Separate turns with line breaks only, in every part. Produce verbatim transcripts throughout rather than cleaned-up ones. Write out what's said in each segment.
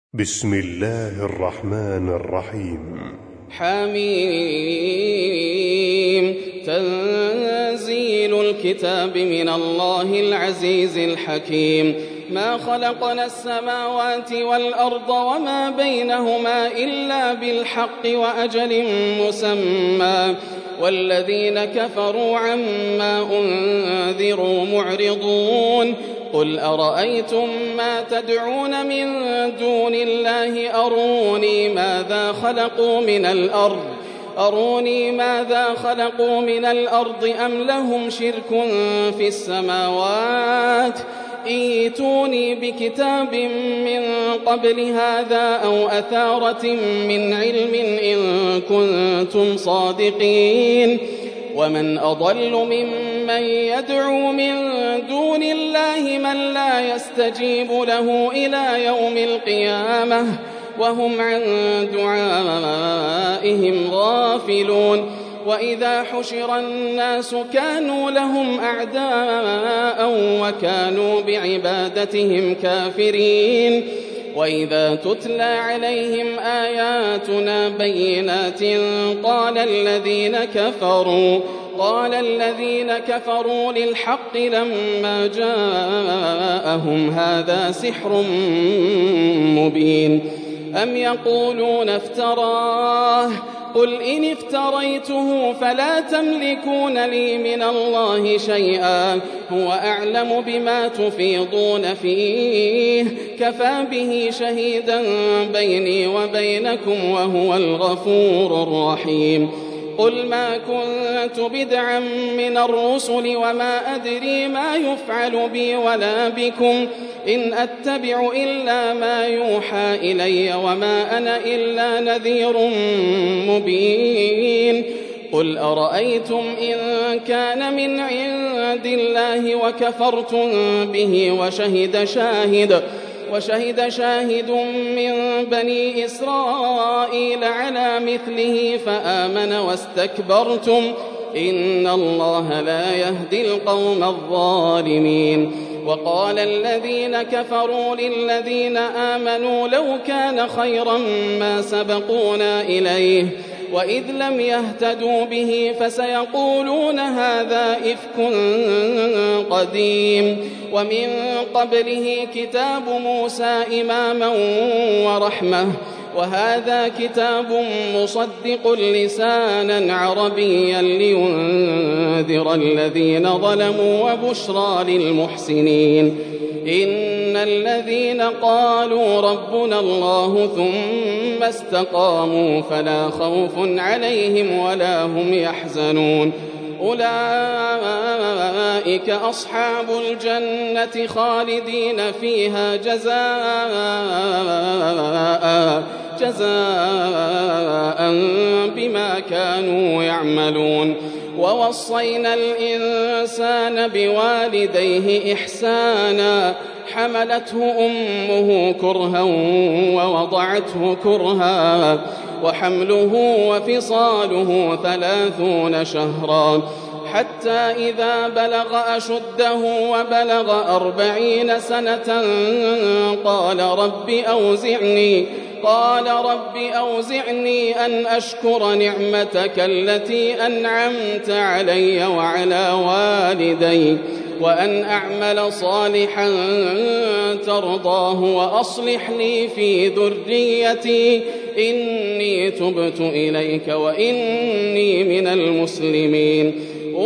بسم الله الرحمن الرحيم.
حميم. تنزيل الكتاب من الله العزيز الحكيم. ما خلقنا السماوات والأرض وما بينهما إلا بالحق وأجل مسمى، والذين كفروا عما أنذروا معرضون. قل أرأيتم ما تدعون من دون الله أروني ماذا خلقوا من الأرض أروني ماذا خلقوا من الأرض أم لهم شرك في السماوات؟ ائتوني بكتاب من قبل هذا أو أثارة من علم إن كنتم صادقين. ومن أضل ممن يدعو من دون الله من لا يستجيب له إلى يوم القيامة وهم عن دعائهم غافلون. وإذا حشر الناس كانوا لهم أعداء وكانوا بعبادتهم كافرين. وإذا تتلى عليهم آياتنا بينات قال الذين كفروا قال الذين كفروا للحق لما جاءهم هذا سحر مبين. أم يقولون افتراه قل إن افتريته فلا تملكون لي من الله شيئا هو أعلم بما تفيضون فيه كفى به شهيدا بيني وبينكم وهو الغفور الرحيم. قل ما كنت بدعا من الرسل وما أدري ما يفعل بي ولا بكم إن أتبع إلا ما يوحى إلي وما أنا إلا نذير مبين. قل أرأيتم إن كان من عند الله وكفرتم به وشهد شاهد وشهد شاهد من بني إسرائيل على مثله فآمن واستكبرتم إن الله لا يهدي القوم الظالمين. وقال الذين كفروا للذين آمنوا لو كان خيرا ما سبقونا إليه وإذ لم يهتدوا به فسيقولون هذا إفك قديم. ومن قبله كتاب موسى إماما ورحمة وهذا كتاب مصدق لسانا عربيا لينذر الذين ظلموا وبشرى للمحسنين. إن الذين قالوا ربنا الله ثم استقاموا فلا خوف عليهم ولا هم يحزنون. أولئك أصحاب الجنة خالدين فيها جزاء جزاء بما كانوا يعملون. ووصينا الإنسان بوالديه إحسانا حملته أمه كرها ووضعته كرها وحمله وفصاله ثلاثون شهرا حتى إذا بلغ أشده وبلغ أربعين سنة قال رب أوزعني قال رب أوزعني أن أشكر نعمتك التي أنعمت علي وعلى والدي وأن أعمل صالحا ترضاه وأصلح لي في ذريتي إني تبت إليك وإني من المسلمين.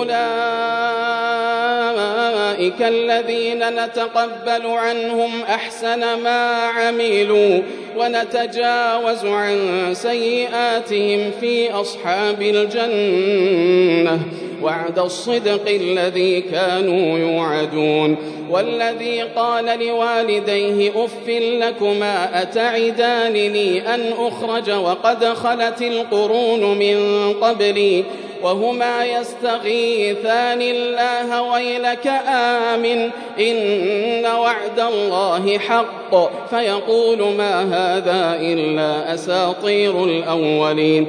أولئك الذين نتقبل عنهم أحسن ما عملوا ونتجاوز عن سيئاتهم في أصحاب الجنة وعد الصدق الذي كانوا يوعدون. والذي قال لوالديه أف لكما أتعدانني أن أخرج وقد خلت القرون من قبلي وهما يستغيثان الله ويلك آمن إن وعد الله حق فيقول ما هذا إلا أساطير الأولين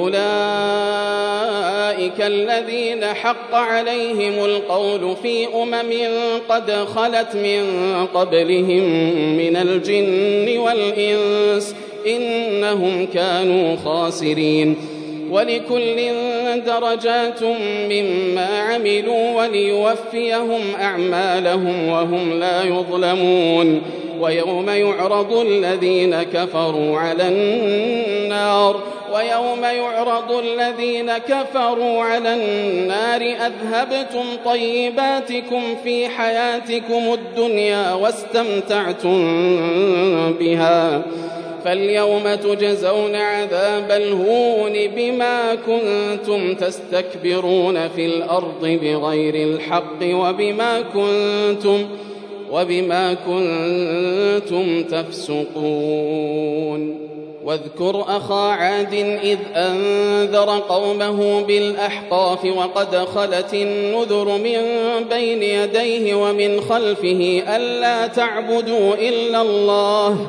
أولئك الذين حق عليهم القول في أمم قد خلت من قبلهم من الجن والإنس إنهم كانوا خاسرين ولكل درجات مما عملوا وليوفيهم أعمالهم وهم لا يظلمون ويوم يعرض الذين كفروا على النار ويوم يعرض الذين كفروا على النار أذهبتم طيباتكم في حياتكم الدنيا واستمتعتم بها فاليوم تجزون عذاب الهون بما كنتم تستكبرون في الأرض بغير الحق وبما كنتم وبما كنتم تفسقون واذكر أخا عاد إذ أنذر قومه بالأحقاف وقد خلت النذر من بين يديه ومن خلفه ألا تعبدوا إلا الله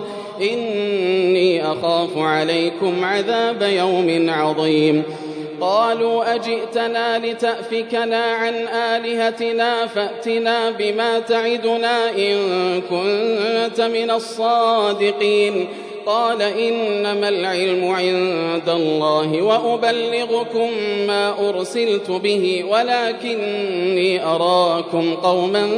إني أخاف عليكم عذاب يوم عظيم قالوا أجئتنا لتأفكنا عن آلهتنا فأتنا بما تعدنا إن كنت من الصادقين قال إنما العلم عند الله وأبلغكم ما أرسلت به ولكني أراكم قوما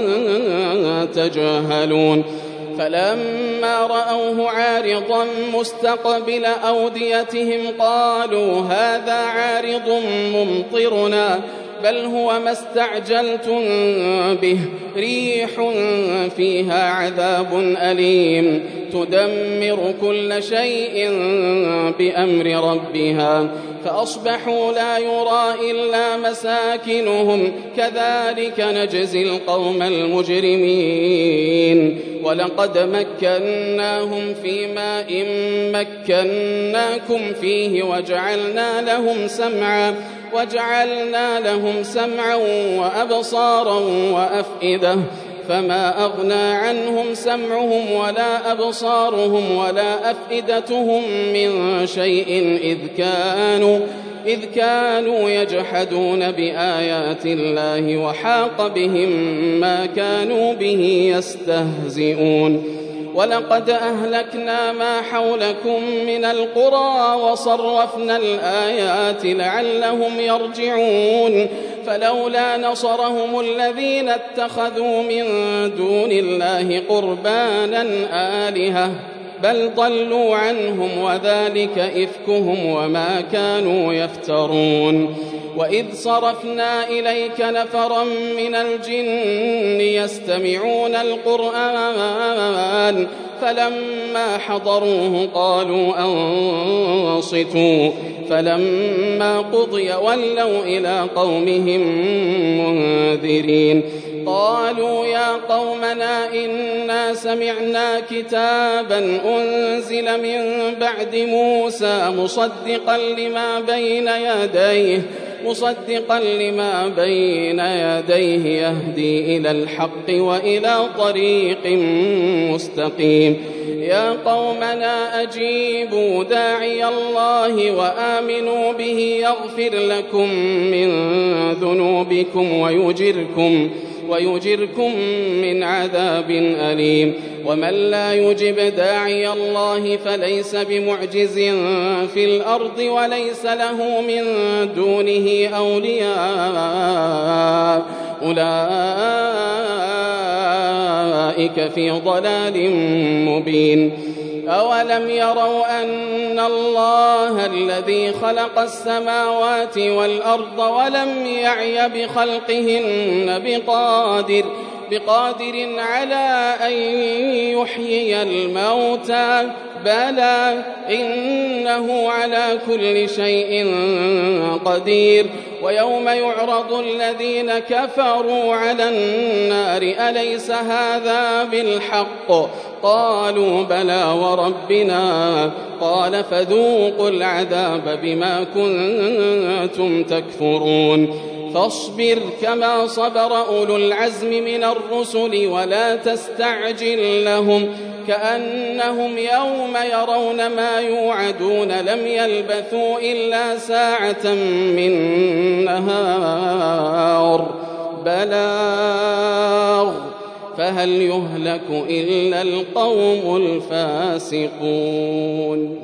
تجاهلون فلما رأوه عارضا مستقبل أوديتهم قالوا هذا عارض ممطرنا بل هو ما استعجلتم به ريح فيها عذاب أليم تدمر كل شيء بأمر ربها فأصبحوا لا يرى إلا مساكنهم كذلك نجزي القوم المجرمين ولقد مكناهم في ماء مكناكم فيه وجعلنا لهم سمعا وجعلنا لهم سمعا وأبصارا وأفئدة فما أغنى عنهم سمعهم ولا أبصارهم ولا أفئدتهم من شيء إذ كانوا إذ كانوا يجحدون بآيات الله وحاق بهم ما كانوا به يستهزئون ولقد أهلكنا ما حولكم من القرى وصرفنا الآيات لعلهم يرجعون فلولا نصرهم الذين اتخذوا من دون الله قربانا آلهة بل ضلوا عنهم وذلك إفكهم وما كانوا يفترون وإذ صرفنا إليك نفرا من الجن يستمعون القرآن فلما حضروه قالوا أنصتوا فلما قضي ولوا إلى قومهم منذرين قالوا يا قومنا إنا سمعنا كتابا أنزل من بعد موسى مصدقا لما بين يديه مصدقا لما بين يديه يهدي إلى الحق وإلى طريق مستقيم يا قومنا أجيبوا داعي الله وآمنوا به يغفر لكم من ذنوبكم ويجركم ويجركم من عذاب أليم ومن لا يجب داعي الله فليس بمعجز في الأرض وليس له من دونه أولياء أولئك في ضلال مبين أولم يروا أن الله الذي خلق السماوات والأرض ولم يعي بخلقهن بقادر بقادر على أن يحيي الموتى بلى إنه على كل شيء قدير ويوم يعرض الذين كفروا على النار أليس هذا بالحق قالوا بلى وربنا قال فذوقوا العذاب بما كنتم تكفرون فاصبر كما صبر أولو العزم من الرسل ولا تستعجل لهم كأنهم يوم يرون ما يوعدون لم يلبثوا إلا ساعة من نهار بلاغ فهل يهلك إلا القوم الفاسقون